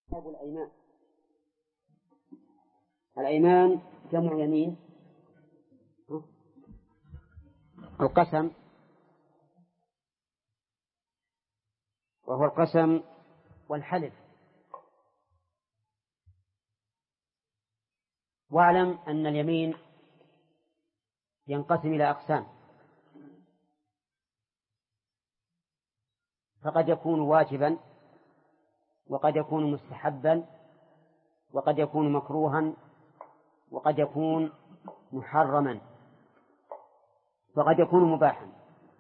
باب الأيمان. الأيمان جمع يمين. القسم وهو القسم والحلف. واعلم أن اليمين ينقسم إلى أقسام، فقد يكون واجبا، وقد يكون مستحبا، وقد يكون مكروها، وقد يكون محرما، وقد يكون مباحا.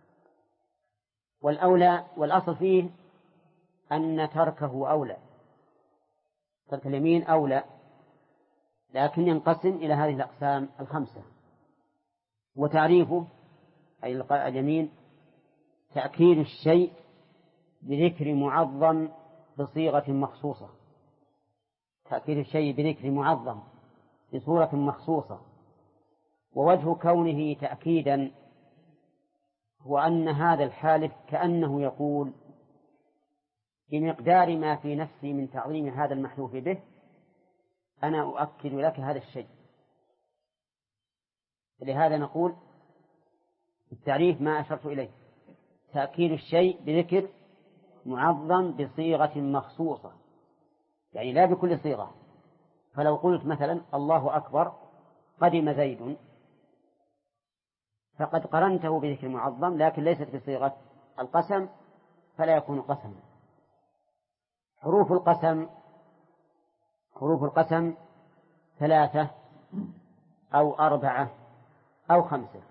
والأولى والأصل فيه أن تركه أولى، ترك اليمين أولى، لكن ينقسم إلى هذه الأقسام الخمسة. وتعريفه أي اليمين تأكيد الشيء بذكر معظم بصيغة مخصوصة، تأكيد الشيء بذكر معظم بصورة مخصوصة. ووجه كونه تأكيدا هو أن هذا الحالف كأنه يقول بمقدار ما في نفسي من تعظيم هذا المحلوف به أنا أؤكد لك هذا الشيء. لهذا نقول التعريف ما أشرت إليه تأكيد الشيء بذكر معظم بصيغة مخصوصة، يعني لا بكل صيغة. فلو قلت مثلا الله أكبر قدم زيد، فقد قرنته بذكر معظم لكن ليست بصيغة القسم، فلا يكون قسما. حروف القسم 3 أو 4 أو 5،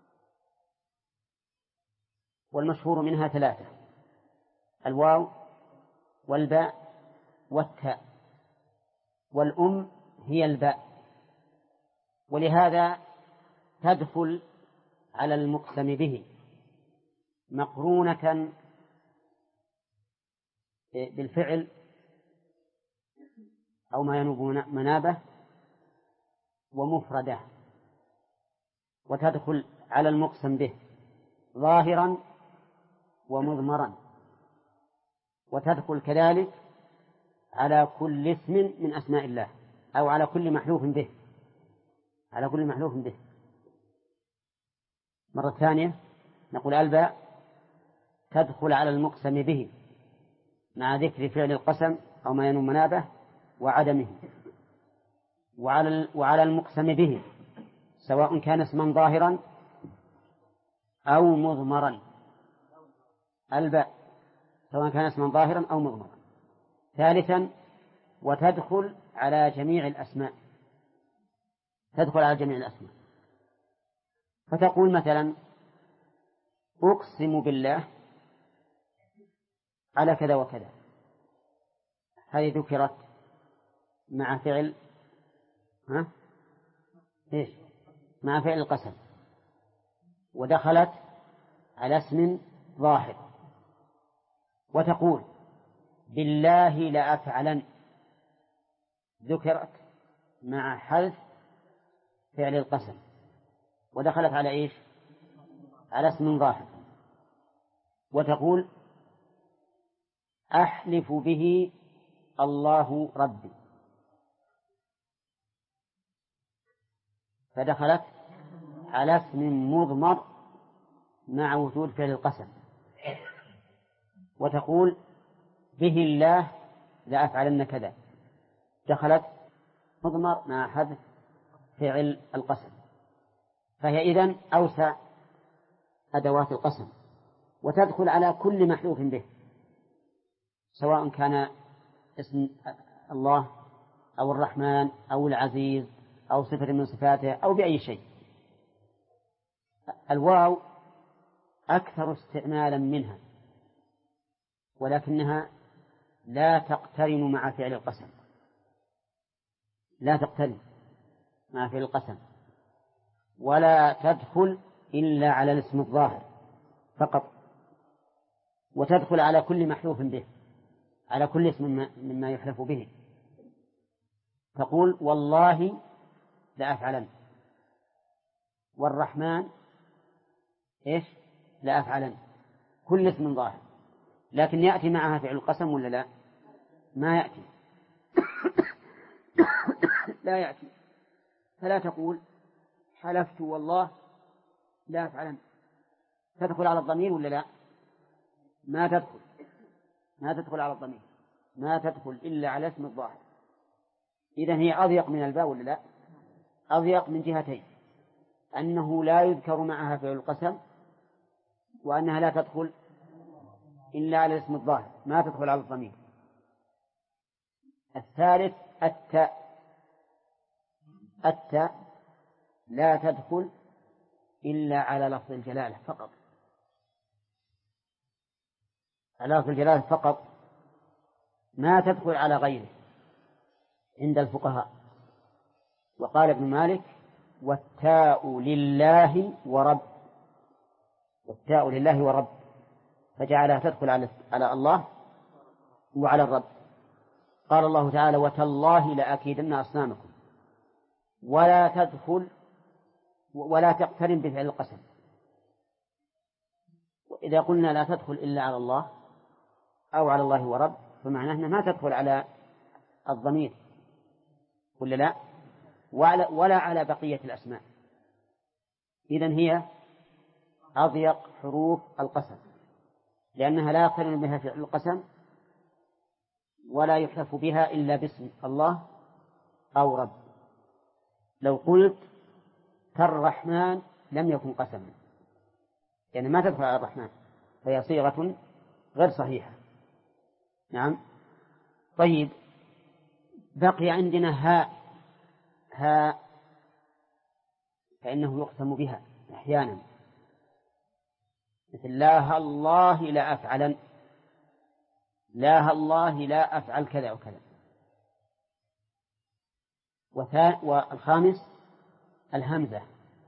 والمشهور منها 3: الواو والباء والتاء، والأم هي الباء. ولهذا تدخل على المقسم به مقرونة بالفعل أو ما ينوب منابه ومفردة، وتدخل على المقسم به ظاهرا ومضمرا، وتدخل كذلك على كل اسم من أسماء الله أو على كل محلوف به، على كل محلوف به. مرة ثانية نقول الباء تدخل على المقسم به مع ذكر فعل القسم أو ما ينوب منابه وعدمه، وعلى المقسم به سواء كان اسما ظاهرا أو مضمرا. الباء سواء كان اسما ظاهرا أو مضمرا. ثالثا وتدخل على جميع الأسماء، تدخل على جميع الأسماء. فتقول مثلا أقسم بالله على كذا وكذا، هذه ذكرت مع فعل مع فعل القسم، ودخلت على اسم ظاهر. وتقول بالله لأفعلن، ذكرت مع حذف فعل القسم ودخلت على إيش؟ على اسم ظاهر. وتقول أحلف به الله ربي، فدخلت على اسم مضمر مع وجود فعل القسم. وتقول به الله لأفعلن كذا، دخلت مضمر مع حذف فعل القسم. فهي إذن أوسع أدوات القسم، وتدخل على كل محلوف به سواء كان اسم الله أو الرحمن أو العزيز أو صفة من صفاته أو بأي شيء. الواو أكثر استعمالا منها، ولكنها لا تقترن مع فعل القسم، لا تقترن مع فعل القسم، ولا تدخل إلا على الاسم الظاهر فقط، وتدخل على كل محلوف به، على كل اسم مما يحلف به. تقول والله لأفعلن، والرحمن إيش؟ لأفعلن، كل اسم ظاهر. لكن يأتي معها فعل القسم ولا لا؟ ما يأتي، لا يأتي، فلا تقول حلفت والله لا أفعلن. تدخل على الضمير ولا لا؟ ما تدخل على الضمير، ما تدخل إلا على اسم الظاهر. إذن هي أضيق من الباء ولا لا؟ أضيق من جهتين، أنه لا يذكر معها فعل القسم، وأنها لا تدخل إلا على اسم الظاهر، ما تدخل على الضمير. الثالث التاء لا تدخل إلا على لفظ الجلالة فقط، على لفظ الجلالة فقط، ما تدخل على غيره عند الفقهاء. وقال ابن مالك والتاء لله ورب، والتاء لله ورب، فجعلها تدخل على الله وعلى الرب. قال الله تعالى وتالله لأكيدن أصنامكم، ولا تدخل ولا تقترن بفعل القسم. وإذا قلنا لا تدخل إلا على الله أو على الله ورب، فمعناه أنها ما تدخل على الضمير ولا لا، ولا على بقية الأسماء. إذن هي أضيق حروف القسم، لأنها لا يقترن بها فعل القسم، ولا يحلف بها إلا باسم الله أو رب. لو قلت كالرحمن لم يكن قسما، يعني ما تدخل على الرحمن، فهي صيغة غير صحيحة. نعم. طيب، بقي عندنا هاء فإنه يقسم بها أحيانا، مثل لا الله لا أفعلن، لا الله لا أفعل كذا وكذا. والخامس الهمزة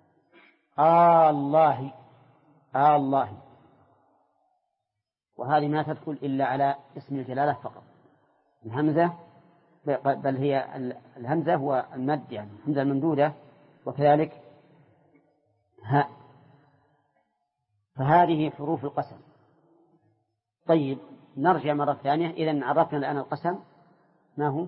الله الله، وهذه ما تدخل إلا على اسم الجلالة فقط. الهمزة بل هي الهمزة هو المد، يعني الهمزة الممدودة، وكذلك هاء، فهذه حروف القسم. طيب، نرجع مرة ثانية. إذن عرفنا الآن القسم ما هو؟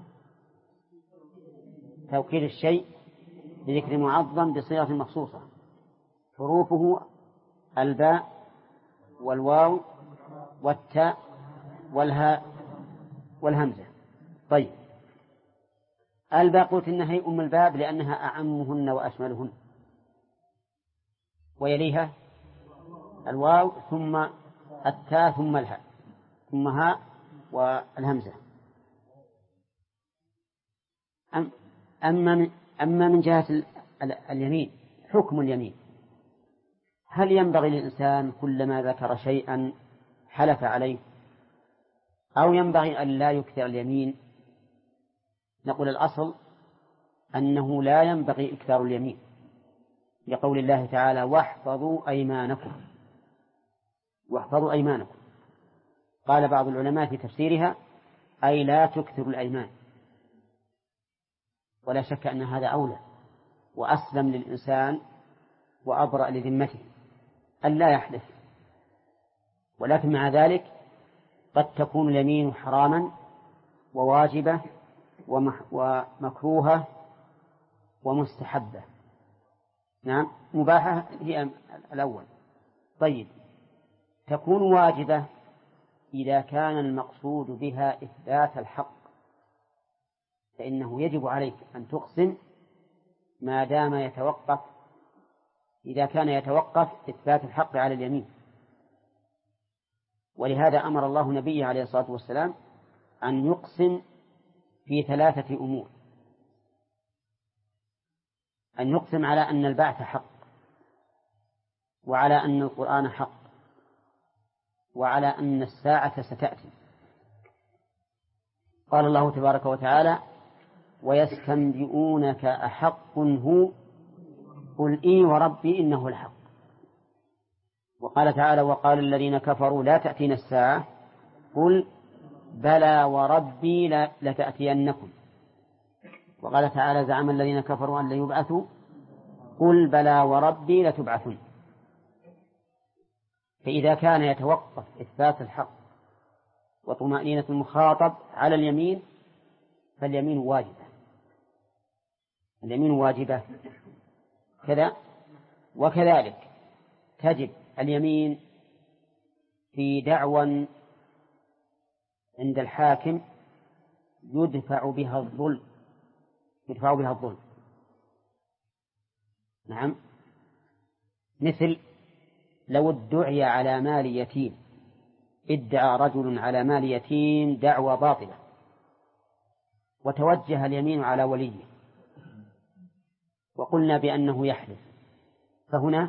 توكيد الشيء بذكر معظم بصيغة مخصوصة، حروفه الباء والواو والتاء والهاء والهمزة. طيب، الباء قلت إنها هي أم الباب لأنها أعمهن وأشملهن، ويليها الواو ثم التاء ثم الهاء ثم هاء والهمزة. أما من جهة اليمين، حكم اليمين، هل ينبغي للإنسان كلما ذكر شيئا حلف عليه، أو ينبغي أن لا يكثر اليمين؟ نقول الأصل أنه لا ينبغي إكثار اليمين، لقول الله تعالى واحفظوا أيمانكم، واحفظوا أيمانكم. قال بعض العلماء في تفسيرها أي لا تكثر الأيمان، ولا شك أن هذا أولى وأسلم للإنسان وأبرأ لذمته أن لا يحلف. ولكن مع ذلك قد تكون اليمين حراما وواجبة ومكروهة ومستحبة. نعم، مباحة هي الأول. طيب، تكون واجبة إذا كان المقصود بها إثبات الحق، فإنه يجب عليك أن تقسم ما دام يتوقف، إذا كان يتوقف إثبات الحق على اليمين. ولهذا أمر الله نبيه عليه الصلاة والسلام أن يقسم في 3 أمور: أن يقسم على أن البعث حق، وعلى أن القرآن حق، وعلى أن الساعة ستأتي. قال الله تبارك وتعالى ويستنبئونك أحق هو قل إي وربي إنه الحق. وقال تعالى وقال الذين كفروا لا تأتينا الساعة قل بلى وربي لتأتينكم. وقال تعالى زعم الذين كفروا أن لا يبعثوا قل بلى وربي لتبعثون. فإذا كان يتوقف إثبات الحق وطمأنينة المخاطب على اليمين فاليمين واجبة. اليمين واجبة كذا. وكذلك تجب اليمين في دعوى عند الحاكم يدفع بها الظلم، يدفع بها الظلم. نعم، مثل لو ادعي على مال يتيم، ادعى رجل على مال يتيم دعوى باطلة وتوجه اليمين على وليه وقلنا بأنه يحلف، فهنا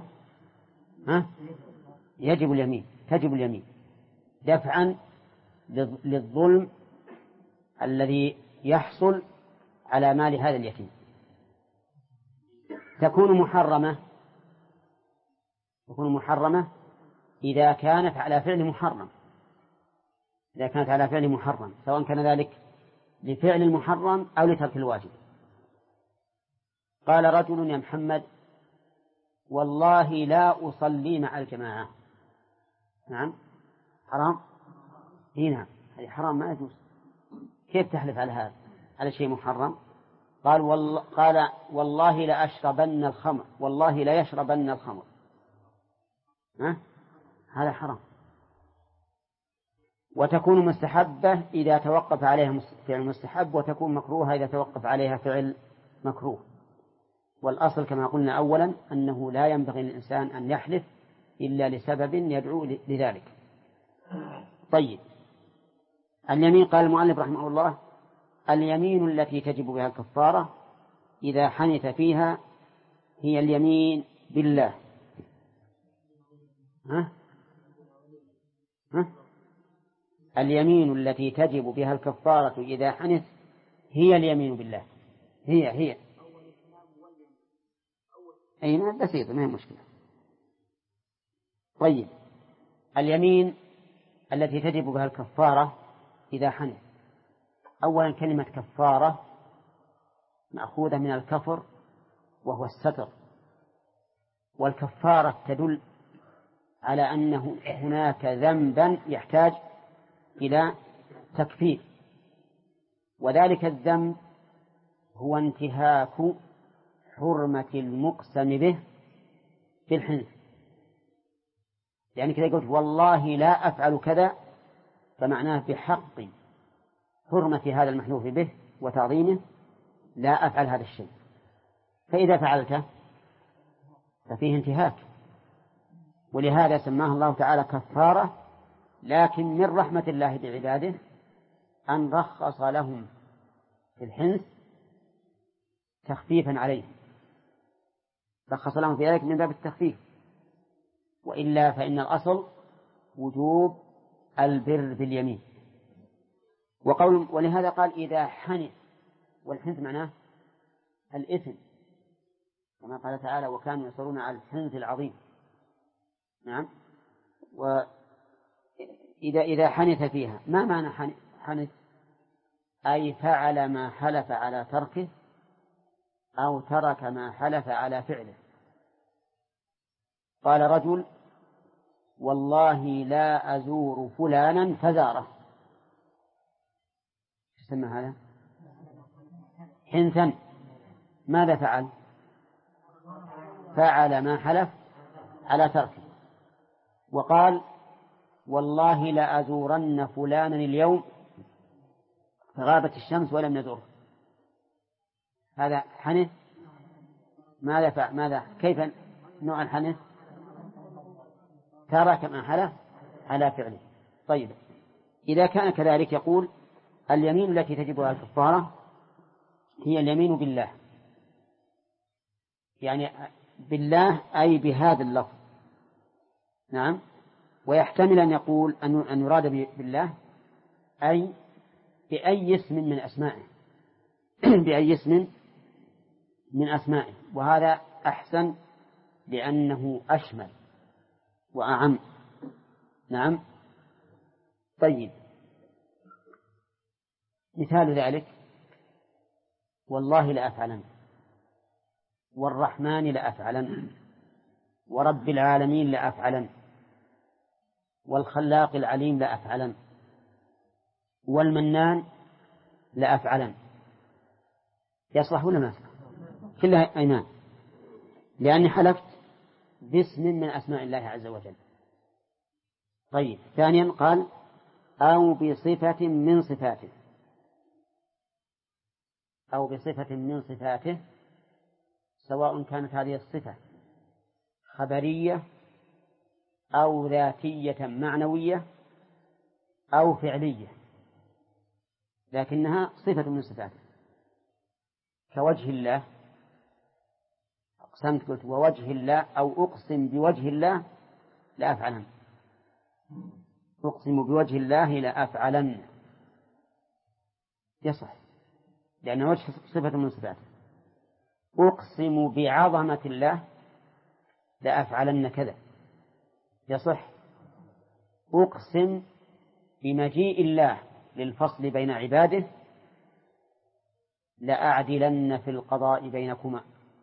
يجب اليمين، تجب اليمين دفعا للظلم الذي يحصل على مال هذا اليتيم. تكون محرمة إذا كانت على فعل محرم، إذا كانت على فعل محرم، سواء كان ذلك لفعل المحرم أو لترك الواجب. قال رجل يا محمد والله لا أصلي مع الجماعة. نعم، حرام؟ نعم، هذه حرام، ما يجوز. كيف تحلف على هذا، على شيء محرم؟ قال والله لا أشربن الخمر، والله لا يشربن الخمر. هذا حرام. وتكون مستحبة إذا توقف عليها فعل مستحب، وتكون مكروهة إذا توقف عليها فعل مكروه. والأصل كما قلنا أولا أنه لا ينبغي للإنسان أن يحلف إلا لسبب يدعو لذلك. طيب، اليمين قال المؤلف رحمه الله اليمين التي تجب بها الكفارة إذا حنث فيها هي اليمين بالله. اليمين التي تجب بها الكفارة إذا حنث هي اليمين بالله. هي أي بسيطة، ما هي مشكلة. طيب، اليمين التي تجب بها الكفارة إذا حنث، أولا كلمة كفارة مأخوذة من الكفر وهو الستر، والكفارة تدل على أنه هناك ذنبا يحتاج إلى تكفير، وذلك الذنب هو انتهاك حرمة المقسم به في الحنث. يعني كذا قلت والله لا أفعل كذا، فمعناه بحق حرمة هذا المحلوف به وتعظيمه لا أفعل هذا الشيء، فإذا فعلته ففيه انتهاك، ولهذا سماه الله تعالى كفارة. لكن من رحمة الله بعباده أن رخص لهم في الحنث تخفيفا عليهم، رخص لهم في ذلك من باب التخفيف، وإلا فإن الأصل وجوب البر باليمين. ولهذا قال إذا حنث، والحنث معناه الإثم، كما قال تعالى وكانوا يصرون على الحنث العظيم. نعم، إذا حنث فيها، ما معنى حنث؟ أي فعل ما حلف على تركه أو ترك ما حلف على فعله. قال رجل والله لا أزور فلانا فزاره، يسمى هذا حنثا. ماذا فعل؟ فعل ما حلف على تركه. وقال والله لا أزورن فلانا اليوم فغابت الشمس ولم نزوره، هذا حنث. ماذا فعل؟ كيف نوع الحنث؟ ترك ما حلف على فعله. طيب، إذا كان كذلك يقول اليمين التي تجبها الكفارة هي اليمين بالله، يعني بالله أي بهذا اللفظ. نعم، ويحتمل أن يقول أن يراد بالله أي بأي اسم من أسمائه بأي اسم من أسمائه، وهذا أحسن لأنه أشمل وأعم. نعم. طيب، مثال ذلك والله لأفعلن، والرحمن لأفعلن، ورب العالمين لأفعلن، والخلاق العليم لأفعلن، والمنان لأفعلن. يصلح ولا ما يصلح؟ كلها أيمان، لأني حلفت باسم من أسماء الله عز وجل. طيب، ثانيا قال أو بصفة من صفاته، أو بصفة من صفاته، سواء كانت هذه الصفة خبرية أو ذاتية معنوية أو فعلية، لكنها صفة من صفاته. كوجه الله، أقسمت قلت ووجه الله، أو أقسم بوجه الله لأفعلن، أقسم بوجه الله لأفعلن، يصح لأن وجه صفة من صفاته. أقسم بعظمة الله لأفعلن كذا، يصح. أقسم بمجيء الله للفصل بين عباده لأعدلن في القضاء بينكما،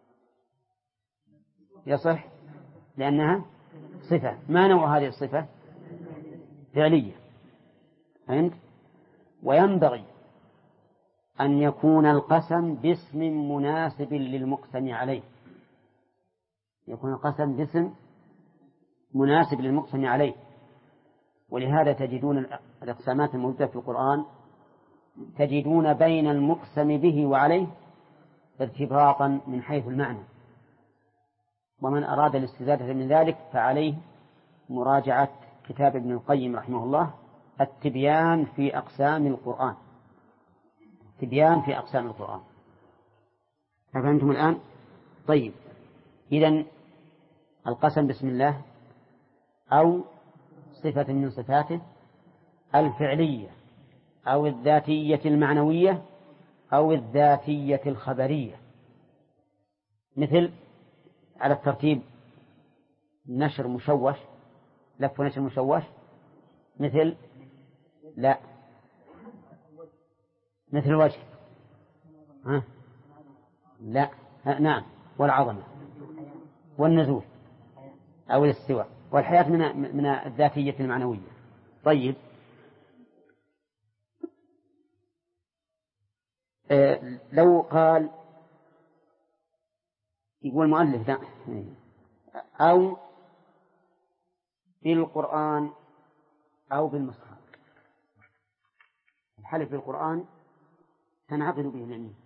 يصح لأنها صفة. ما نوع هذه الصفة؟ فعلية، فهمت؟ وينبغي أن يكون القسم باسم مناسب للمقسم عليه، يكون القسم باسم مناسب للمقسم عليه. ولهذا تجدون الإقسامات الموجودة في القرآن تجدون بين المقسم به وعليه ارتباطا من حيث المعنى، ومن أراد الاستزادة من ذلك فعليه مراجعة كتاب ابن القيم رحمه الله التبيان في أقسام القرآن، تبيان في أقسام القرآن. فهمتم الآن؟ طيب، إذن القسم بسم الله أو صفة من صفاته الفعلية أو الذاتية المعنوية أو الذاتية الخبرية، مثل على الترتيب نشر مشوش، لف نشر مشوش، مثل لا، مثل الوجه، لا، نعم، والعظمة والنزول أو الاستواء والحياة من الذاتية المعنوية. طيب، لو قال يقول المؤلف لا أو بالقرآن أو بالمصحف، الحلف بالقرآن تنعقد به اليمين.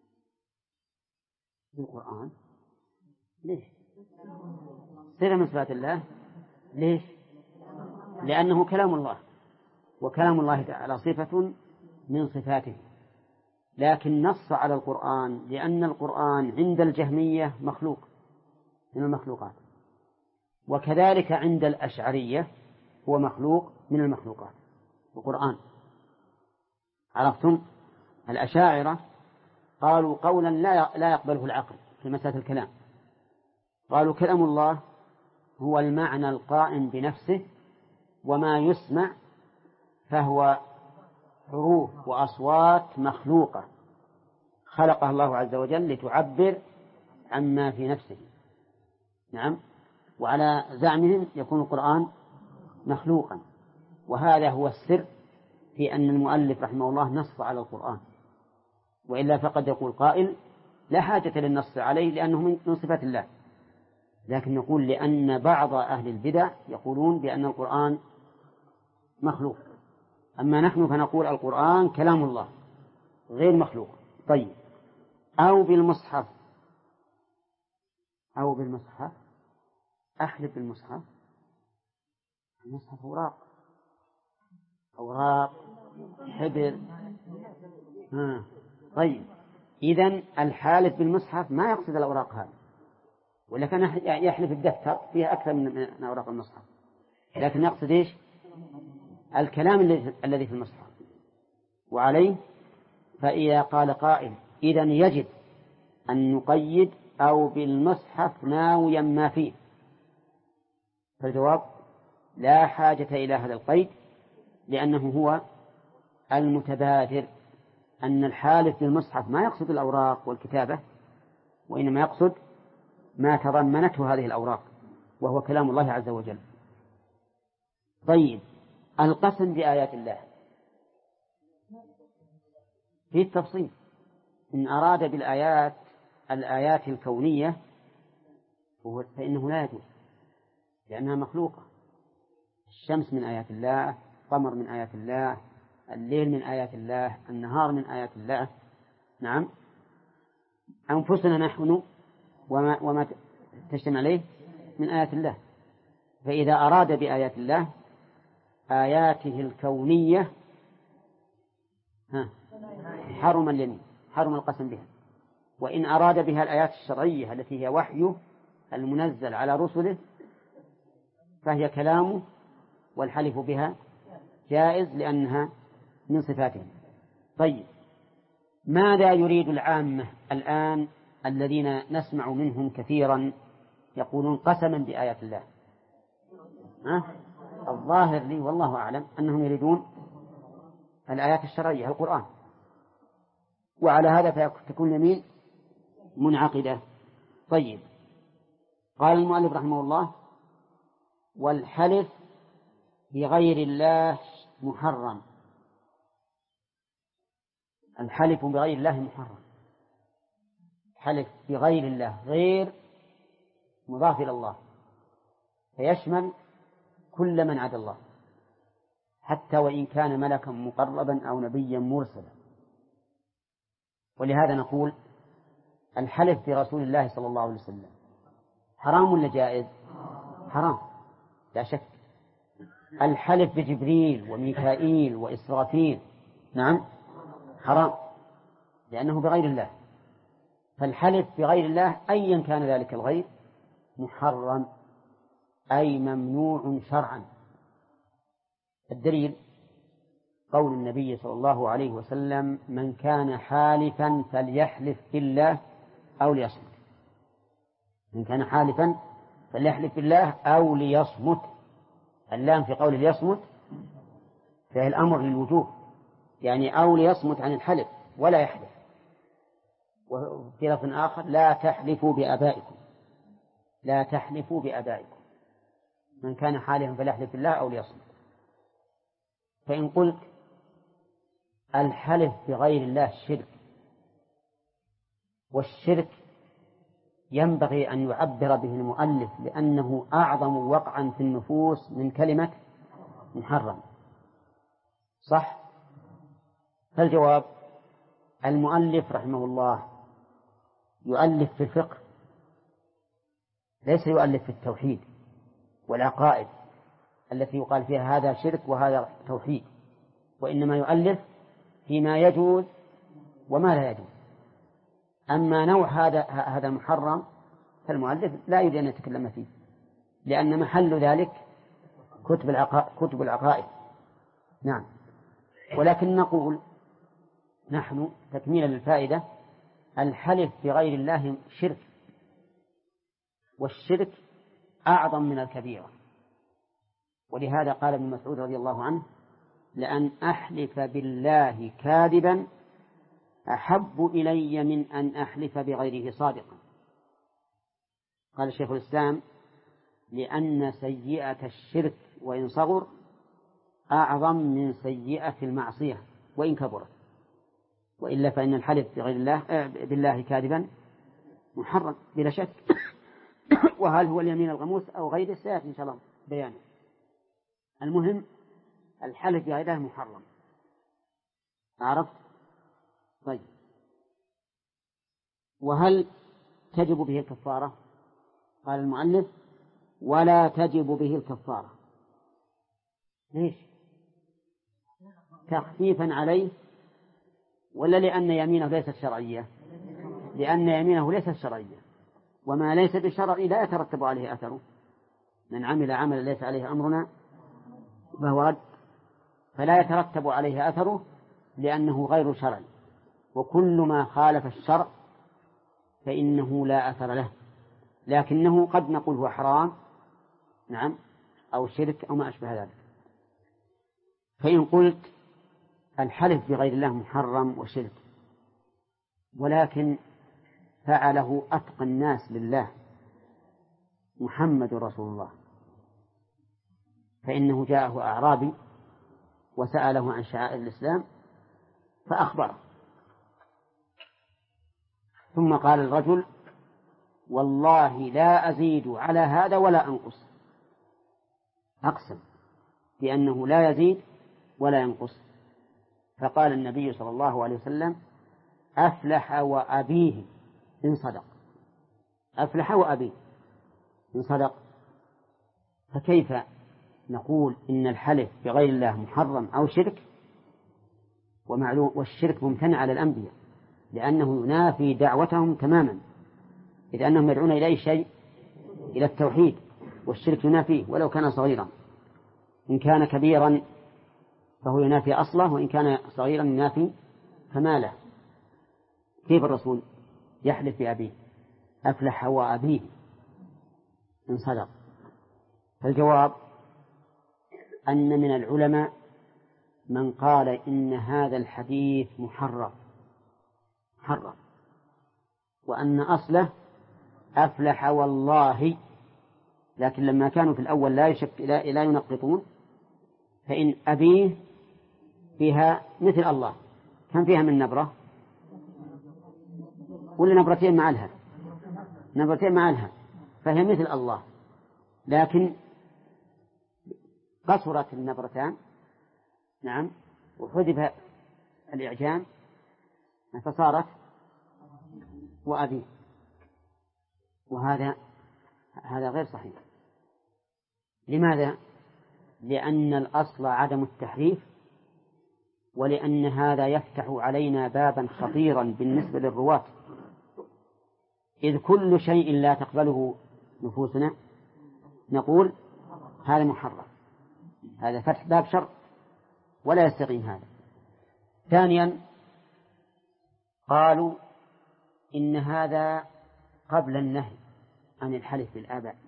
بالقرآن ليش؟ صفة من صفات الله، ليش؟ لأنه كلام الله، وكلام الله تعالى صفة من صفاته، لكن نص على القرآن لأن القرآن عند الجهمية مخلوق من المخلوقات، وكذلك عند الأشعرية هو مخلوق من المخلوقات القرآن. عرفتم؟ الأشاعرة قالوا قولا لا يقبله العقل في مسألة الكلام، قالوا كلام الله هو المعنى القائم بنفسه، وما يسمع فهو حروف وأصوات مخلوقة خلقها الله عز وجل لتعبر عما في نفسه. نعم، وعلى زعمهم يكون القرآن مخلوقا، وهذا هو السر في أن المؤلف رحمه الله نص على القرآن، وإلا فقد يقول قائل لا حاجة للنص عليه لأنه من صفات الله، لكن نقول لأن بعض أهل البدع يقولون بأن القرآن مخلوق، أما نحن فنقول القرآن كلام الله غير مخلوق. طيب، أو بالمصحف، أو بالمصحف، أحلف بالمصحف، المصحف أوراق حبر. طيب، إذن الحالف بالمصحف ما يقصد الأوراق هذه، ولا كان يحلف الدفتر فيها أكثر من أوراق المصحف، لكن يقصد إيش؟ الكلام الذي في المصحف. وعليه فإذا قال قائل إذن يجب أن نقيد أو بالمصحف ناويا ما فيه، فالجواب لا حاجة إلى هذا القيد، لأنه هو المتبادر أن الحالف بالمصحف ما يقصد الأوراق والكتابة، وإنما يقصد ما تضمنته هذه الأوراق وهو كلام الله عز وجل. طيب، القسم بآيات الله في التفصيل، إن أراد بالآيات الآيات الكونية فإنه لا يجوز، لأنها مخلوقة. الشمس من آيات الله، القمر من آيات الله، الليل من آيات الله، النهار من آيات الله. نعم، أنفسنا نحن وما تجتمع عليه من آيات الله. فإذا أراد بآيات الله آياته الكونية حرم اليمين، حرم القسم بها. وإن أراد بها الآيات الشرعية التي هي وحيه المنزل على رسله فهي كلامه، والحلف بها جائز لأنها من صفاته. طيب، ماذا يريد العامة الآن الذين نسمع منهم كثيرا يقولون قسما بآيات الله؟ الظاهر لي والله أعلم أنهم يريدون الآيات الشرعية، القرآن، وعلى هذا فتكون يمين منعقدة. طيب، قال المؤلف رحمه الله: والحلف بغير الله محرم. الحلف بغير الله محرم. حلف بغير الله، غير مضاف إلى الله، فيشمل كل من عدا الله، حتى وإن كان ملكا مقربا أو نبيا مرسلا. ولهذا نقول الحلف برسول الله صلى الله عليه وسلم حرام ولا جائز؟ حرام لا شك. الحلف بجبريل وميكائيل وإسرافيل نعم حرام، لأنه بغير الله. فالحلف بغير الله أيا كان ذلك الغير محرم، أي ممنوع شرعا. الدليل قول النبي صلى الله عليه وسلم: من كان حالفا فليحلف بالله أو ليصمت. من كان حالفا فليحلف بالله أو ليصمت. اللام في قول ليصمت فهي الأمر للوجوب، يعني أو ليصمت عن الحلف ولا يحلف. وفي لفظ آخر: لا تحلفوا بآبائكم، لا تحلفوا بآبائكم. من كان حالفا فليحلف بالله أو ليصمت. فإن قلت الحلف بغير الله شرك، والشرك ينبغي أن يعبر به المؤلف لأنه أعظم وقعا في النفوس من كلمة محرم، صح؟ فالجواب: المؤلف رحمه الله يؤلف في الفقه، ليس يؤلف في التوحيد والعقائد التي يقال فيها هذا شرك وهذا توحيد، وإنما يؤلف فيما يجوز وما لا يجوز. أما نوع هذا محرم فالمؤلف لا يريد أن يتكلم فيه، لأن محل ذلك كتب العقائد. نعم. ولكن نقول نحن تكميلا للفائدة: الحلف بغير الله شرك، والشرك أعظم من الكبيرة. ولهذا قال ابن مسعود رضي الله عنه: لأن أحلف بالله كاذبا أحب إلي من أن أحلف بغيره صادقا. قال شيخ الإسلام: لأن سيئة الشرك وإن صغر أعظم من سيئة المعصية وإن كبرت، وإلا فإن الحلف بغير الله بالله كاذبا محرم بلا شك. وهل هو اليمين الغموس أو غيره سيأتي إن شاء الله بيانه. المهم الحلف بغير الله محرم. عرفت؟ طيب، وهل تجب به الكفارة؟ قال المؤلف: ولا تجب به الكفارة. ليش؟ تخفيفا عليه ولا لأن يمينه ليست شرعية؟ لأن يمينه ليست شرعية، وما ليس بشرعي لا يترتب عليه أثره. من عمل عملا ليس عليه أمرنا فهو رد، فلا يترتب عليه أثره لأنه غير شرعي. وكل ما خالف الشرع فإنه لا أثر له، لكنه قد نقول هو حرام نعم أو شرك أو ما أشبه ذلك. فإن قلت الحلف بغير الله محرم وشرك، ولكن فعله أتقى الناس لله محمد رسول الله، فإنه جاءه أعرابي وسأله عن شعائر الإسلام فأخبره، ثم قال الرجل والله لا أزيد على هذا ولا أنقص، أقسم بأنه لا يزيد ولا ينقص. فقال النبي صلى الله عليه وسلم أفلح وأبيه إن صدق، أفلح وأبيه إن صدق. فكيف نقول إن الحلف بغير الله محرم أو شرك، ومعلوم والشرك ممتنع على الأنبياء لأنه ينافي دعوتهم تماما، إذ أنهم يدعون إلى أي شيء؟ إلى التوحيد، والشرك ينافيه ولو كان صغيرا، إن كان كبيرا فهو ينافي أصله، وإن كان صغيرا ينافي كماله. كيف الرسول يحلف بأبيه؟ أفلح وأبيه إن صدق. فالجواب أن من العلماء من قال إن هذا الحديث محرم وأن أصله أفلح والله، لكن لما كانوا في الأول لا ينقطون، فإن أبيه فيها مثل الله، كم فيها من نبرة ولا نبرتين مع الها؟ نبرتين مع الها، فهي مثل الله، لكن قصرت النبرتان، نعم، وحذف الإعجام فصارت وأبيه، وهذا غير صحيح. لماذا؟ لأن الأصل عدم التحريف، ولأن هذا يفتح علينا بابا خطيرا بالنسبة للرواة، إذ كل شيء لا تقبله نفوسنا نقول هذا محرم، هذا فتح باب شر ولا يستقيم هذا. ثانيا قالوا إن هذا قبل النهي عن الحلف بالآباء،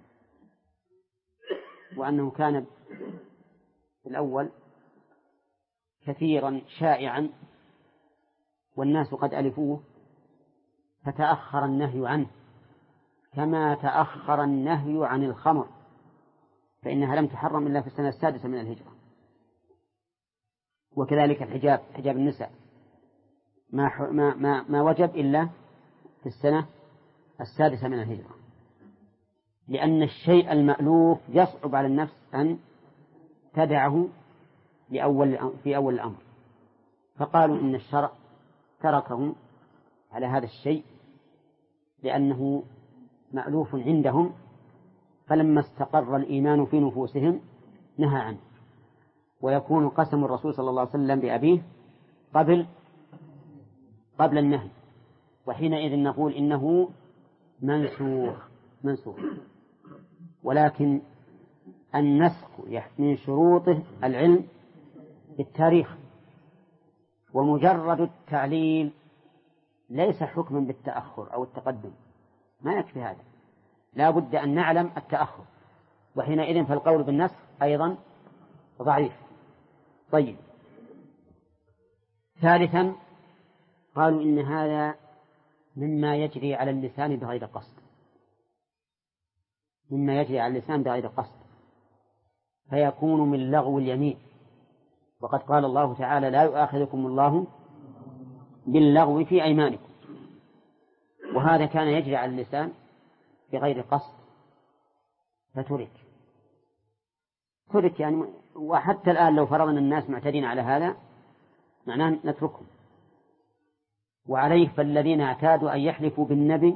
وأنه كان في الأول كثيرا شائعا والناس قد ألفوه، فتأخر النهي عنه كما تأخر النهي عن الخمر، فإنها لم تحرم إلا في السنة 6 من الهجرة. وكذلك الحجاب، حجاب النساء ما وجب إلا في السنة 6 من الهجرة، لأن الشيء المألوف يصعب على النفس أن تدعه في أول الأمر، فقالوا إن الشرع تركهم على هذا الشيء لأنه مألوف عندهم، فلما استقر الإيمان في نفوسهم نهى عنه. ويكون قسم الرسول صلى الله عليه وسلم بأبيه قبل النهي، وحينئذ نقول إنه منسوخ. ولكن النسخ من شروطه العلم بالتاريخ، ومجرد التعليل ليس حكما بالتأخر أو التقدم، ما يكفي هذا، لا بد أن نعلم التأخر، وحينئذ فالقول بالنسخ أيضا ضعيف. طيب، ثالثا قالوا إن هذا مما يجري على اللسان بغير قصد، فيكون من لغو اليمين، وقد قال الله تعالى لا يؤاخذكم الله باللغو في أيمانكم، وهذا كان يجري على اللسان بغير قصد فترك يعني. وحتى الآن لو فرضنا الناس معتدين على هذا معناه نتركهم. وعليه فالذين اعتادوا أن يحلفوا بالنبي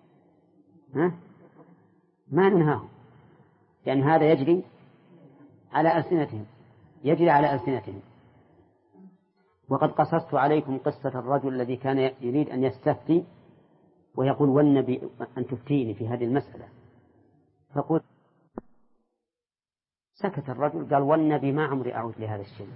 ما ننهاهم، لأن هذا يجري على ألسنتهم. وقد قصصت عليكم قصة الرجل الذي كان يريد أن يستفتي ويقول والنبي أن تفتيني في هذه المسألة، فقلت سكت الرجل، قال والنبي ما عمري أعود لهذا الشيء.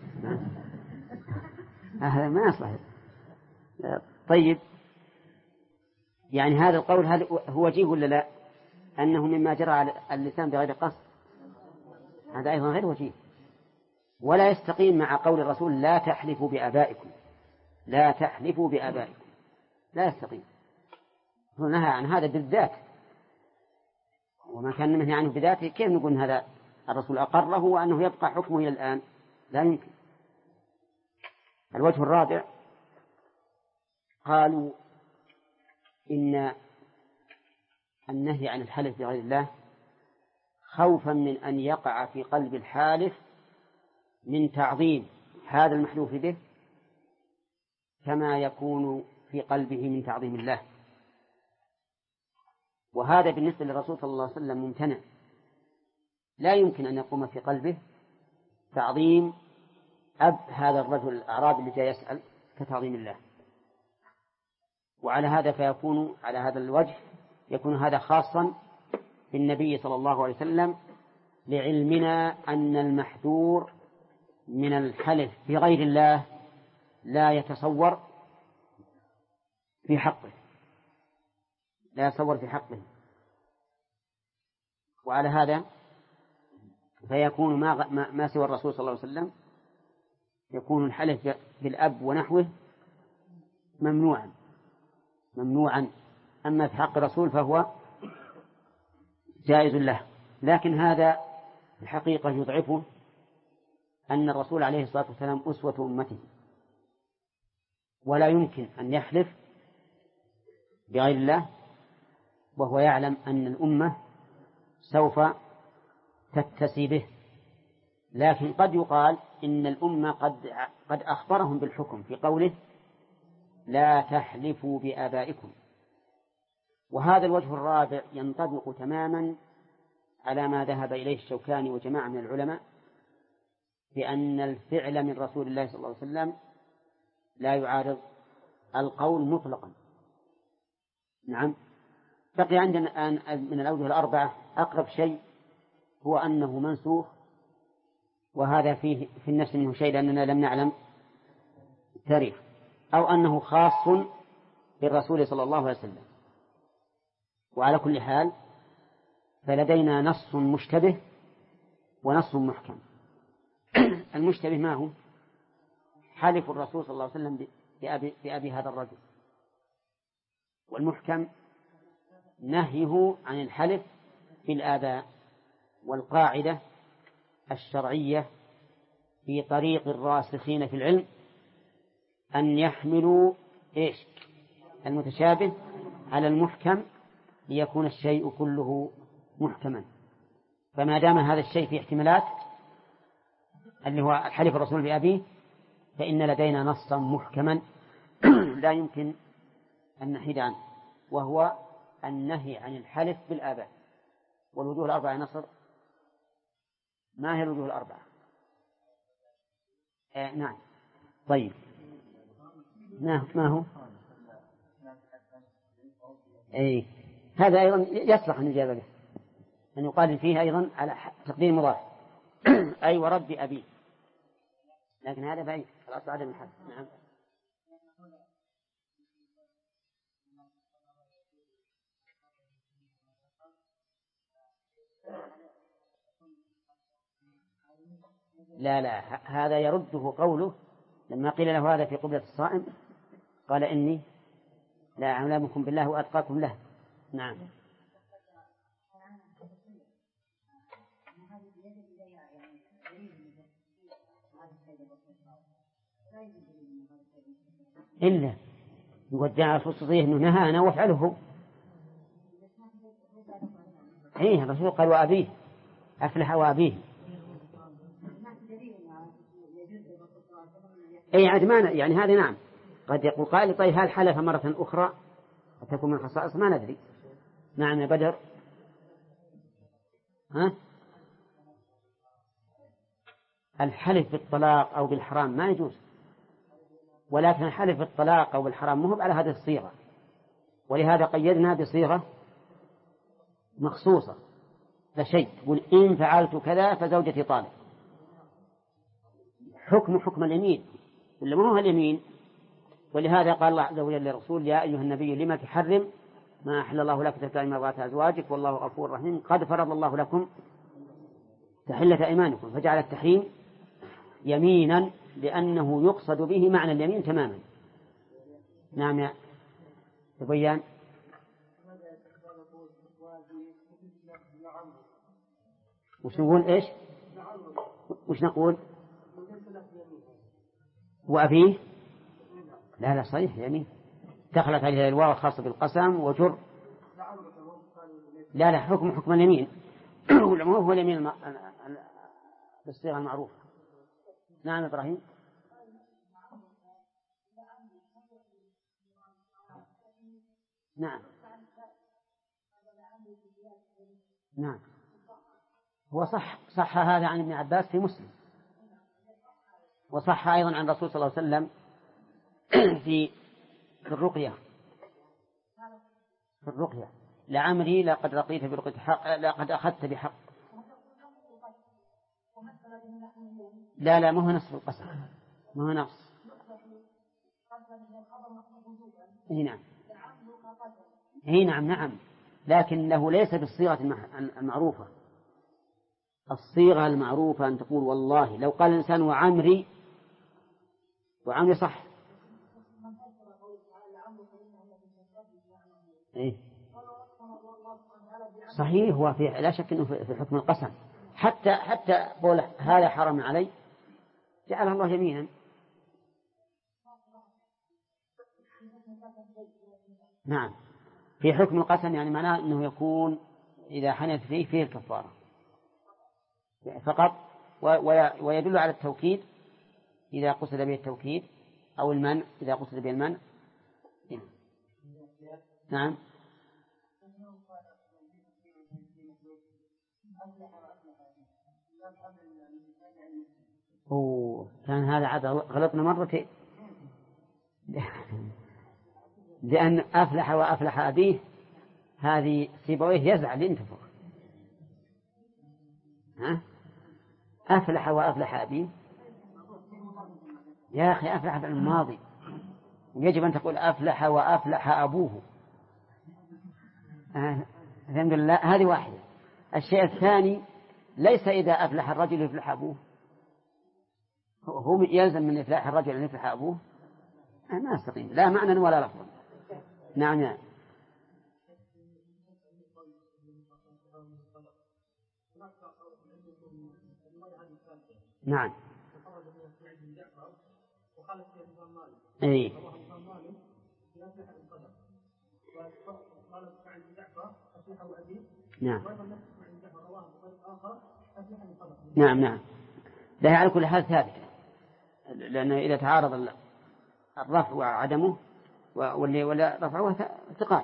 هذا ما يصلح. طيب، يعني هذا القول هل هو وجيه ولا لا؟ أنه مما جرى على اللسان بغير قصد، هذا أيضا غير وجيه، ولا يستقيم مع قول الرسول لا تحلفوا بآبائكم، لا يستقيم. هو نهى عن هذا بالذات، وما كان منهي عنه بذاته، كيف نقول هذا الرسول أقره وأنه يبقى حكمه إلى الآن؟ لا يمكن. الوجه الرابع قالوا إن النهي عن الحلف بغير الله خوفا من أن يقع في قلب الحالف من تعظيم هذا المحلوف به كما يكون في قلبه من تعظيم الله، وهذا بالنسبة للرسول صلى الله عليه وسلم ممتنع، لا يمكن أن يقوم في قلبه تعظيم أب هذا الرجل الأعرابي اللي جاء يسأل كتعظيم الله. وعلى هذا فيكون على هذا الوجه يكون هذا خاصا بالنبي صلى الله عليه وسلم، لعلمنا أن المحذور من الحلف بغير الله لا يتصور في حقه، لا يتصور في حقه. وعلى هذا فيكون ما سوى الرسول صلى الله عليه وسلم يكون الحلف بالأب ونحوه ممنوعا، أما في حق الرسول فهو جائز له. لكن هذا الحقيقة يضعفه أن الرسول عليه الصلاة والسلام أسوة أمته، ولا يمكن أن يحلف بغير الله وهو يعلم أن الأمة سوف تتسي به. لكن قد يقال إن الأمة قد أخبرهم بالحكم في قوله لا تحلفوا بآبائكم. وهذا الوجه الرابع ينطبق تماما على ما ذهب إليه الشوكاني وجماعة من العلماء بأن الفعل من رسول الله صلى الله عليه وسلم لا يعارض القول مطلقا. نعم، بقي عندنا الآن من الأوجه الأربعة أقرب شيء هو أنه منسوخ، وهذا فيه في النفس منه شيء لأننا لم نعلم التاريخ، أو أنه خاص بالرسول صلى الله عليه وسلم. وعلى كل حال فلدينا نص مشتبه ونص محكم. المشتبه ما هو؟ حلف الرسول صلى الله عليه وسلم بأبي هذا الرجل، والمحكم نهيه عن الحلف بالآباء. والقاعدة الشرعية في طريق الراسخين في العلم أن يحملوا المتشابه على المحكم ليكون الشيء كله محكما. فما دام هذا الشيء في احتمالات اللي هو الحلف الرسول بأبيه فإن لدينا نصا محكما لا يمكن أن نحيد عنه، وهو النهي عن الحلف بالآباء. والوجوه الأربعة نصر، ما هي الوجوه الأربعة؟ نعم، طيب، ما هو؟ هذا أيضا يصلح أن يجاب به، أن يقال فيه أيضا على تقدير مضاف أي ورب أبي، لكن هذا بعيد الأصل عدم الحد. نعم، لا هذا يرده قوله لما قيل له هذا في قبلة الصائم قال إني لا أعلمكم بالله وأتقاكم له. نعم، إلا يودع الخصوصية أنه نهى أنا وافعله. الرسول قال وأبيه أفلح وأبيه. عدمان يعني هذا. نعم، قد يقول قائل طيب هل حلف مرة أخرى وتكون من خصائص؟ ما ندري. نعم يا بدر. الحلف بالطلاق أو بالحرام ما يجوز، ولكن الحلف بالطلاق أو بالحرام مهب على هذه الصيغة، ولهذا قيدنا بصيغة مخصوصة لشيء، قل إن فعلت كذا فزوجتي طالق. حكم اليمين ولا ما هو اليمين؟ ولهذا قال الله عز وجل للرسول يا أيها النبي لما تحرم ما أحل الله لك تبتغي مرضات أزواجك والله غفور رحيم قد فرض الله لكم تحلة أيمانكم. فجعل التحريم يمينا لأنه يقصد به معنى اليمين تماما. نعم يا بيان. وش نقول وش نقول وأبيه؟ لا صحيح يمين. دخلت عليها الواو الخاصة بالقسم وجر. لا حكم اليمين. والعموم هو اليمين بالصيغة المعروفة. نعم إبراهيم. نعم هو صح هذا عن ابن عباس في مسلم، وصح أيضا عن الرسول صلى الله عليه وسلم في الرقية لعمري لقد رقيت برقية حق، لقد أخذت بحق. لا ما هو نصف القسم، ما هو نصف. نعم لكنه ليس بالصيغة المعروفة. الصيغة المعروفة أن تقول والله. لو قال الإنسان وعمري صح. صحيح، هو لا شك أنه في حكم القسم. حتى قول هذا حرم علي جعله الله يمينا. نعم في حكم القسم، يعني معناه أنه يكون إذا حنث فيه الكفارة فقط. ويدل على التوكيد إذا قصد به التوكيد، أو المنع إذا قصد به المنع. نعم كان هذا عاد غلطنا مرتين. لأن أفلح وأفلح أبيه هذه سيبويه يزعل ينتفخ. أفلح وأفلح أبيه يا أخي، أفلح بالماضي، ويجب أن تقول أفلح وأفلح أبوه. الحمد لله. هذه واحدة. الشيء الثاني ليس إذا أفلح الرجل يفلح أبوه، هو يلزم من إفلاح الرجل أن يفلح أبوه. ما أستقيم، لا معنى ولا لفظا. نعم أي نعم لا على كل حال ثابتة، لأنه إذا تعارض الرفع وعدمه ولا رفعه ثقات.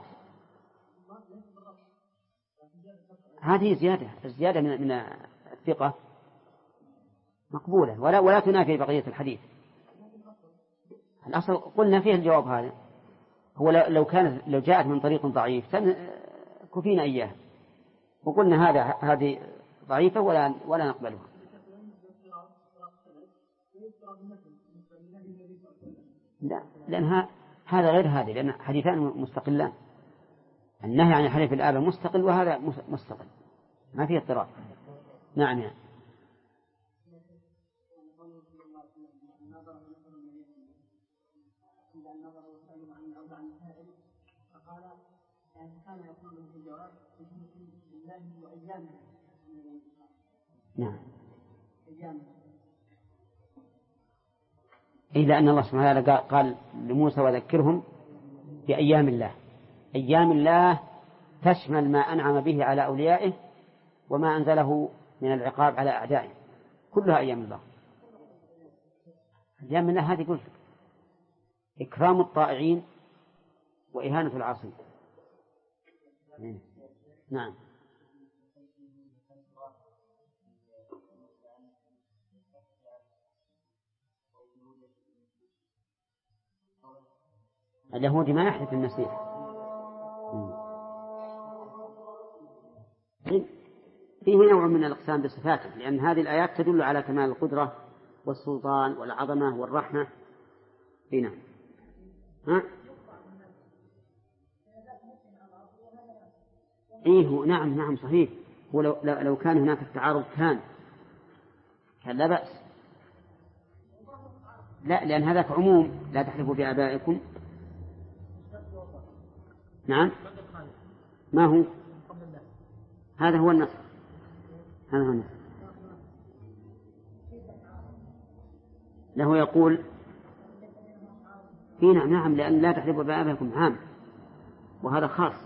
هذه الزيادة من الثقة مقبولة ولا تنافي بقية الحديث. الأصل قلنا فيه الجواب هذا. هو لو جاءت من طريق ضعيف كفينا إياه، وقلنا هذه ضعيفة ولا نقبلها. لا، لأن هذا غير هذه، لأن حديثان مستقلان. النهي عن حلف الآباء مستقل، وهذا مستقل، ما فيه اضطراب. نعم إلا أن الله سبحانه وتعالى قال لموسى وذكرهم بأيام الله. أيام الله تشمل ما أنعم به على أوليائه وما أنزله من العقاب على أعدائه، كلها أيام الله. أيام الله هذه قلت إكرام الطائعين وإهانة العاصين. نعم اليهودي ما يحدث المسيح. فيه نوع من الإقسام بصفاته، لأن هذه الآيات تدل على كمال القدرة والسلطان والعظمة والرحمة. نعم نعم صحيح. ولو كان هناك التعارض كان لا بأس. لا، لأن هذاك عموم لا تحلفوا بآبائكم. نعم ما هو هذا هو النص. له يقول في نعم، لأن لا تحلفوا بآبائكم عام، وهذا خاص.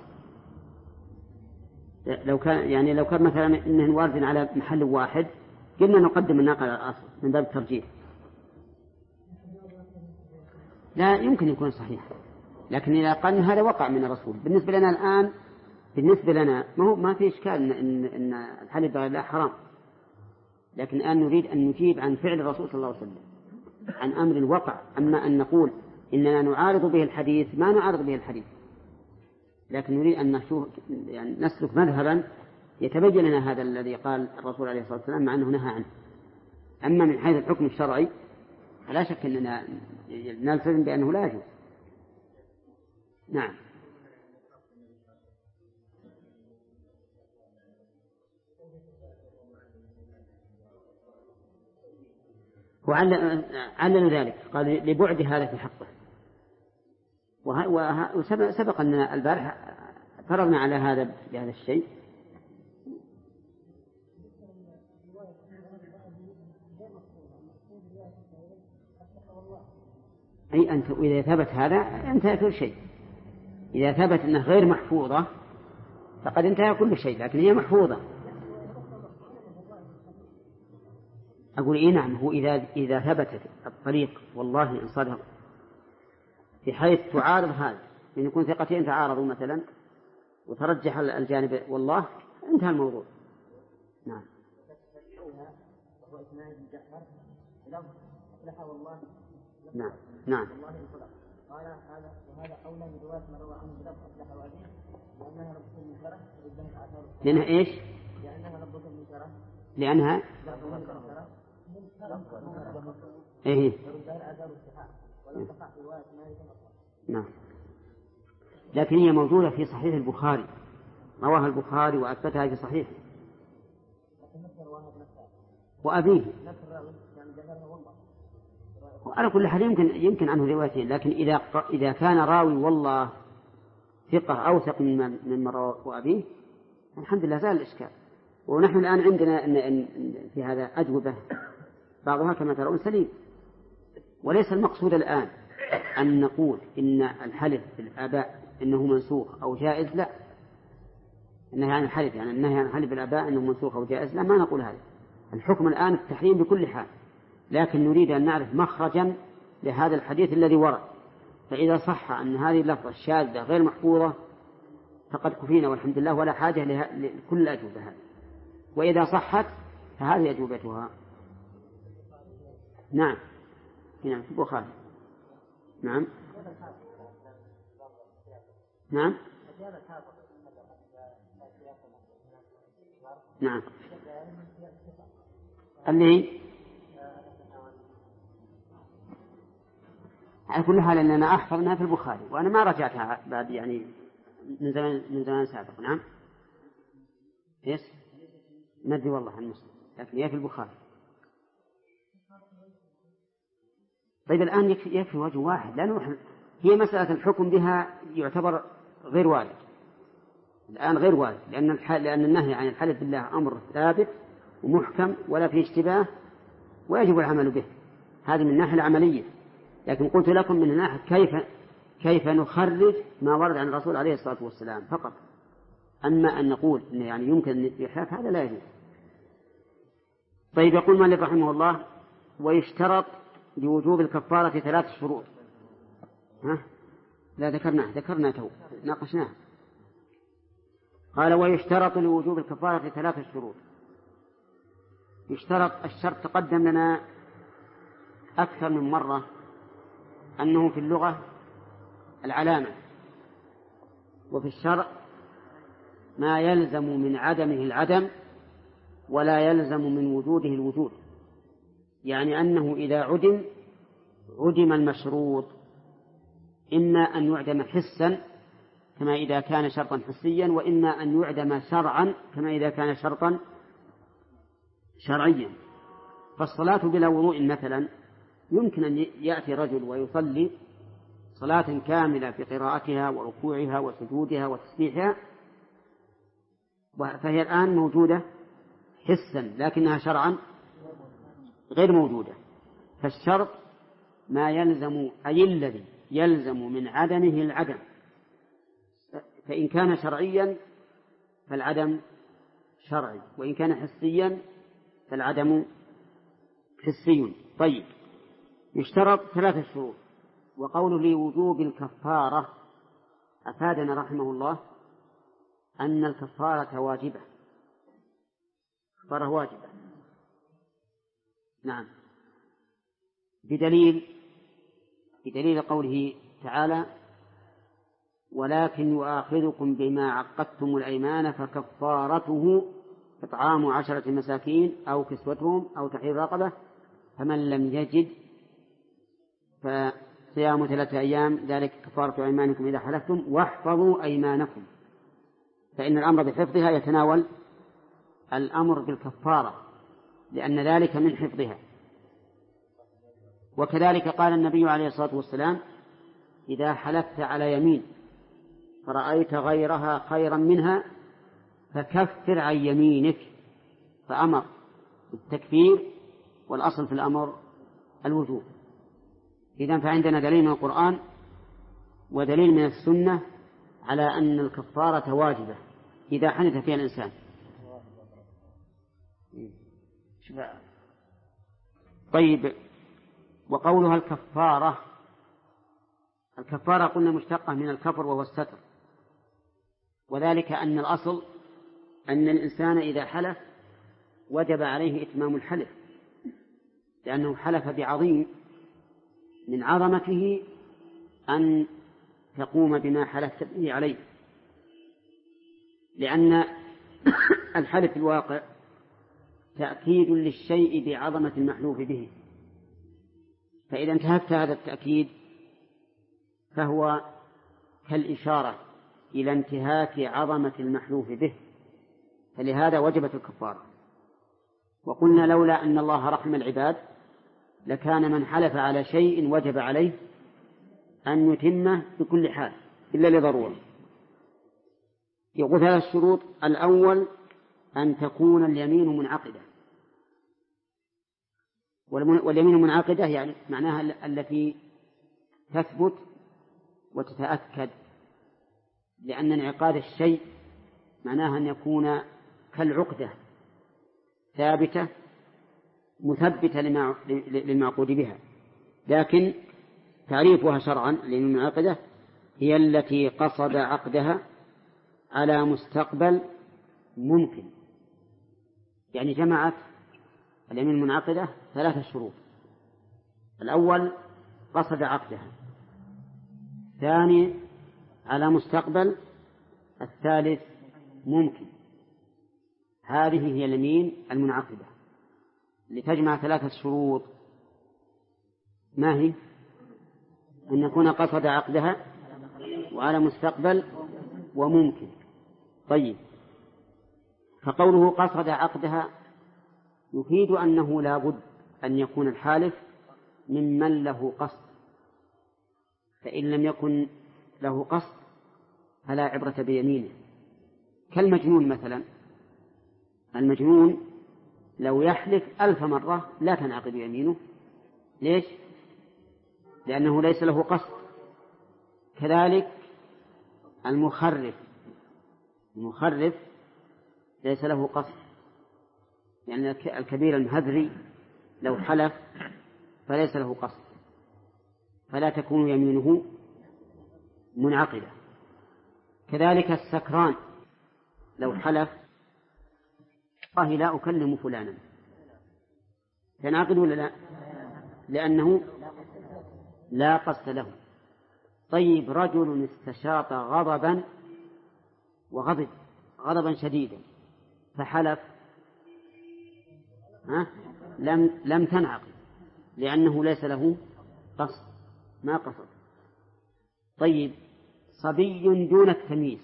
لو كان مثلا إنه وارد على محل واحد قلنا نقدم الناقة على الأصل من باب الترجيح. لا يمكن يكون صحيح، لكن إذا قال هذا وقع من الرسول بالنسبة لنا الآن، بالنسبة لنا ما في إشكال إن الحلف بغير الله حرام، لكن الآن نريد أن نجيب عن فعل الرسول صلى الله عليه وسلم، عن أمر وقع. أما أن نقول إننا نعارض به الحديث، ما نعارض به الحديث، لكن نريد أن نسلك مذهبا يتبين لنا هذا الذي قال الرسول عليه الصلاة والسلام مع أنه نهى عنه. أما من حيث الحكم الشرعي فلا شك أننا نلتزم بأنه لا يجوز. نعم. وعلل ذلك قال لبعد هذا في حقه. وسبق أن البارح فرضنا على هذا بهذا الشيء. أي أنت إذا ثبت هذا انتهى كل شيء. إذا ثبت أنه غير محفوظة فقد انتهى كل شيء، لكن هي محفوظة. أقول إيه نعم، هو إذا ثبتت الطريق والله إن صدق في حيث تعارض هذا، إن يكون ثقتين تعارضوا مثلا وترجح الجانب والله انتهى الموضوع. نعم. نعم. نعم. قال هذا وهذا أولى من رواية ما روى عنه بلفظ أفلح وأبيه، لأنها لفظة من شرف ردت آثار. لأنها إيش؟ لأنها لفظة من شرف. لأنها إيه؟ نعم. لكن هي موجودة في صحيح البخاري، رواها البخاري وأثبتها في صحيحه. وأبيه وعلى كل حال يمكن عنه روايتين، لكن إذا كان راوي والله ثقة أوثق من رواه أبيه الحمد لله زال الإشكال. ونحن الآن عندنا إن في هذا أجوبة بعضها كما ترون سليم، وليس المقصود الآن أن نقول إن الحلف بالآباء إنه منسوخ أو جائز، لا. النهي عن الحلف يعني النهي عن الحلف بالآباء إنه منسوخ أو جائز، لا، ما نقول هذا. الحكم الآن التحريم بكل حال، لكن نريد أن نعرف مخرجا لهذا الحديث الذي ورد. فإذا صح أن هذه اللفظة الشاذة غير محفوظة فقد كفينا والحمد لله، ولا حاجة لكل الأجوبة هذه. وإذا صحت فهذه أجوبتها. نعم. نعم في البخاري. نعم. نعم. نعم. اللي على كل حال أننا أحفظناها في البخاري، وأنا ما رجعتها بعد يعني من زمان سابق. نعم. إيش؟ ندري والله عن مسلم، لكن هي في البخاري. طيب الآن يكفي وجه واحد، لا نروح. هي مسألة الحكم بها يعتبر غير وارد الآن، غير وارد، لأن النهي عن الحلف بالله أمر ثابت ومحكم ولا فيه اشتباه ويجب العمل به. هذه من الناحية العملية. لكن قلت لكم من الناحية كيف نخرج ما ورد عن الرسول عليه الصلاة والسلام فقط. أما أن نقول إن يعني يمكن الإحلاف هذا لا يجوز. طيب يقول مالك رحمه الله: ويشترط لوجوب الكفارة 3 شروط. لا ذكرنا تو ناقشناه. قال: ويشترط لوجوب الكفارة 3 شروط. يشترط الشرط تقدم لنا أكثر من مرة أنه في اللغة العلامة، وفي الشرع ما يلزم من عدمه العدم ولا يلزم من وجوده الوجود، يعني أنه إذا عدم المشروط إما أن يعدم حسا كما إذا كان شرطا حسيا، وإما أن يعدم شرعا كما إذا كان شرطا شرعيا. فالصلاة بلا وضوء مثلا يمكن أن يأتي رجل ويصلي صلاة كاملة في قراءتها وركوعها وسجودها وتسبيحها، فهي الآن موجودة حسا لكنها شرعا غير موجودة. فالشرط ما يلزم أي الذي يلزم من عدمه العدم، فإن كان شرعيا فالعدم شرعي، وإن كان حسيا فالعدم حسي. طيب، يشترط 3 شروط. وقول لوجوب الكفارة أفادنا رحمه الله أن الكفارة واجبة، كفارة واجبة. نعم، بدليل قوله تعالى: ولكن يؤاخذكم بما عقدتم الأيمان فكفارته إطعام 10 مساكين أو كسوتهم أو تحرير رقبة، فمن لم يجد فصيام 3 أيام ذلك كفارة أيمانكم إذا حلفتم واحفظوا أيمانكم. فإن الأمر بحفظها يتناول الأمر بالكفارة، لأن ذلك من حفظها. وكذلك قال النبي عليه الصلاة والسلام: إذا حلفت على يمين فرأيت غيرها خيرا منها فكفر عن يمينك، فأمر بالتكفير، والأصل في الأمر الوجوب. إذن فعندنا دليل من القرآن ودليل من السنة على أن الكفارة واجبة إذا حنث فيها الإنسان. طيب، وقولها الكفارة قلنا مشتقة من الكفر وهو الستر، وذلك أن الأصل أن الإنسان إذا حلف وجب عليه إتمام الحلف، لأنه حلف بعظيم من عظمته أن تقوم بما حلفت به عليه، لأن الحلف الواقع تأكيد للشيء بعظمة المحلوف به، فإذا انتهكت هذا التأكيد فهو كالإشارة إلى انتهاك عظمة المحلوف به، فلهذا وجبت الكفارة. وقلنا لولا أن الله رحم العباد لكان من حلف على شيء وجب عليه أن يتمه بكل حال إلا لضرورة. يقول 3 الشروط: الأول أن تكون اليمين منعقدة، واليمين منعقدة يعني معناها التي تثبت وتتأكد، لأن انعقاد الشيء معناها أن يكون كالعقدة ثابتة مثبتة للمعقود بها. لكن تعريفها شرعا اليمين المنعقدة هي التي قصد عقدها على مستقبل ممكن، يعني جمعت اليمين المنعقدة 3 شروط: الأول قصد عقدها، الثاني على مستقبل، الثالث ممكن. هذه هي اليمين المنعقدة لتجمع 3 شروط. ما هي؟ أن يكون قصد عقدها وعلى مستقبل وممكن. طيب، فقوله قصد عقدها يفيد أنه لا بد أن يكون الحالف ممن له قصد، فإن لم يكن له قصد فلا عبرة بيمينه، كالمجنون مثلا. المجنون لو يحلف 1000 مرة لا تنعقد يمينه. ليش؟ لأنه ليس له قصد. كذلك المخرف ليس له قصد، يعني الكبير المهذري لو حلف فليس له قصد، فلا تكون يمينه منعقدة. كذلك السكران لو حلف والله لا أكلم فلانا تنعقد ولا لا؟ لأنه لا قصد له. طيب، رجل استشاط غضبا شديدا فحلف لم تنعقد، لأنه ليس له قصد، ما قصد. طيب، صبي دون التمييز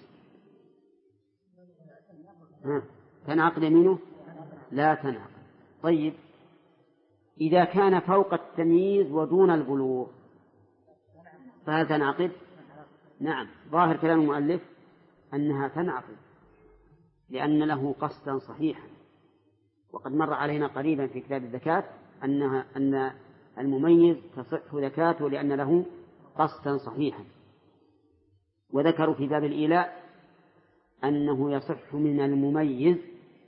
تنعقد يمينه؟ لا تنعقد. طيب، إذا كان فوق التمييز ودون البلوغ فهل تنعقد؟ نعم، ظاهر كلام المؤلف أنها تنعقد لأن له قصدا صحيحا. وقد مر علينا قريبا في كتاب الزكاة أن المميز تصح زكاته لأن له قصدا صحيحا. وذكروا في باب الإيلاء أنه يصح من المميز،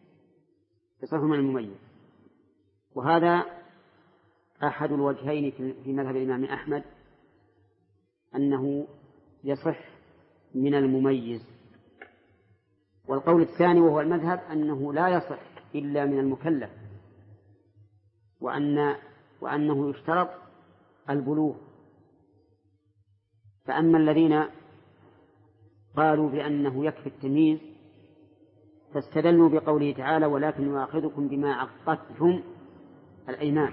وهذا أحد الوجهين في مذهب الإمام أحمد، أنه يصح من المميز. والقول الثاني وهو المذهب أنه لا يصح إلا من المكلف، وأنه يشترط البلوغ. فأما الذين قالوا بأنه يكفي التمييز فاستدلوا بقوله تعالى: ولكن يؤاخذكم بما عقدتم الأيمان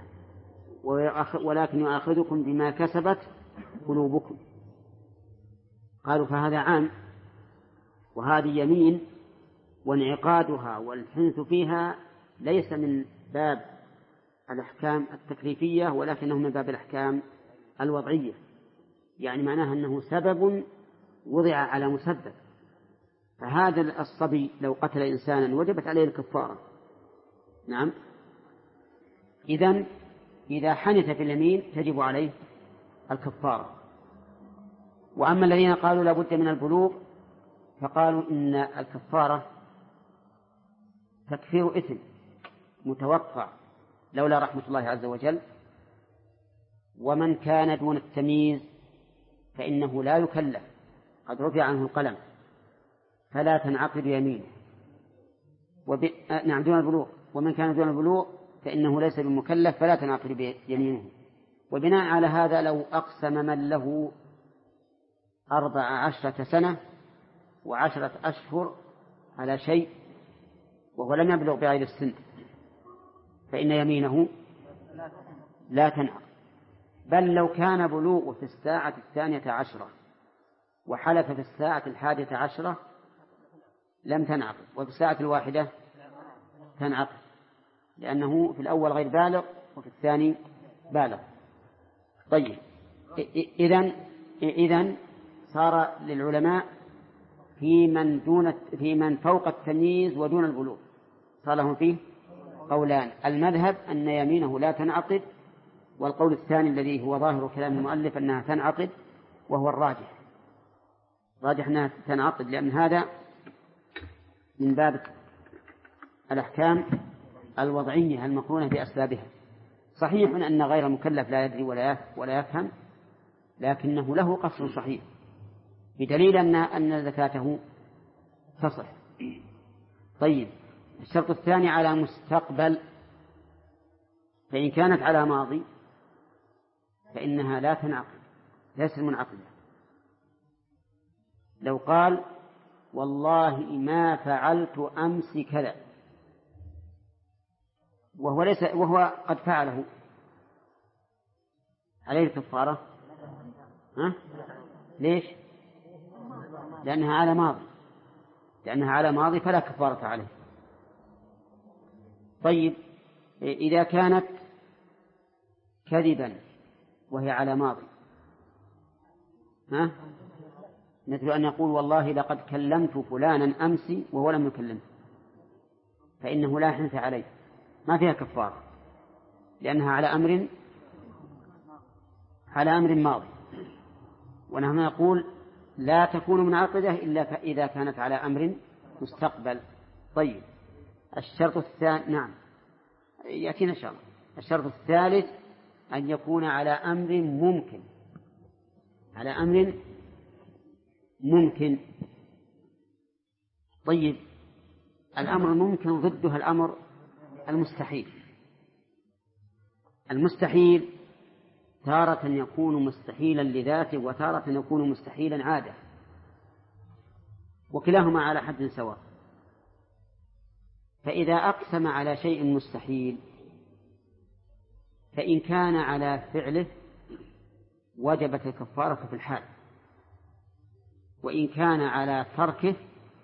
ولكن يؤاخذكم بما كسبت قلوبكم. قالوا فهذا عام، وهذه يمين، وانعقادها والحنث فيها ليس من باب الأحكام التكليفية ولكنه من باب الأحكام الوضعية، يعني معناها أنه سبب وضع على مسبب. فهذا الصبي لو قتل إنسانا وجبت عليه الكفارة. نعم. إذا حنث في اليمين تجب عليه الكفارة. وأما الذين قالوا لا بد من البلوغ فقالوا إن الكفارة تكفير إثم متوقع لولا رحمة الله عز وجل. ومن كان دون التمييز فإنه لا يكلف، قد رفع عنه القلم فلا تنعقد يمينه. نعم، دون البلوغ. ومن كان دون البلوغ فإنه ليس بمكلف فلا تنعقد يمينه. وبناء على هذا لو أقسم من له 14 سنة و10 أشهر على شيء وهو لم يبلغ بعيد السن فإن يمينه لا تنعقد، بل لو كان بلوغه في الساعة 12 وحلف في الساعة 11 لم تنعقد، وفي الساعة 1 تنعقد، لأنه في الأول غير بالغ وفي الثاني بالغ. طيب، إذن صار للعلماء في من فوق التمييز ودون البلوغ صار لهم فيه قولان: المذهب أن يمينه لا تنعقد، والقول الثاني الذي هو ظاهر كلام المؤلف أنها تنعقد، وهو الراجح أنها تنعقد، لأن هذا من باب الأحكام الوضعية المقرونة بأسبابها. صحيح أن غير المكلف لا يدري ولا يفهم، لكنه له قصر صحيح بدليل أن زكاته تصح. طيب، الشرط الثاني على مستقبل، فإن كانت على ماضي فإنها لا تنعقد، ليست منعقدة. لو قال: والله ما فعلت أمس كذا، وهو قد فعله، عليه الكفارة؟ ليش؟ لأنها على ماضي فلا كفارة عليه. طيب، إذا كانت كذبا وهي على ماضي، مثل أن يقول: والله لقد كلمت فلانا أمس وهو لم يكلمه، فإنه لا حنث عليه، ما فيها كفارة، لأنها على أمر ماضي. ونحن نقول لا تكون منعقدة إلا إذا كانت على أمر مستقبل. طيب، الشرط الثاني، نعم يأتينا إن شاء الله. الشرط الثالث أن يكون على أمر ممكن. طيب، الأمر الممكن ضده الأمر المستحيل تارة يكون مستحيلا لذاته وتارة يكون مستحيلا عادة، وكلاهما على حد سواء. فإذا أقسم على شيء مستحيل فإن كان على فعله وجبت الكفارة في الحال، وإن كان على تركه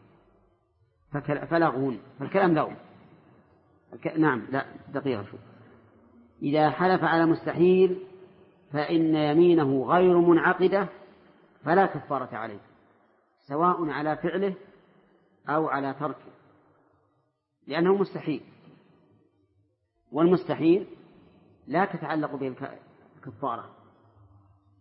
فلغو، فالكلام لغو. نعم، لا دقيقة شوف. إذا حلف على مستحيل فإن يمينه غير منعقدة فلا كفارة عليه، سواء على فعله أو على تركه، لأنه مستحيل، والمستحيل لا تتعلق به الكفارة.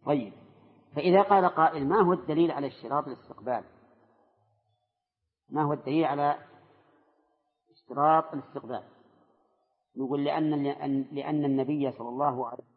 طيب، فإذا قال قائل ما هو الدليل على اشتراط الاستقبال؟ ما هو الدليل على اشتراط الاستقبال؟ نقول لأن النبي صلى الله عليه وسلم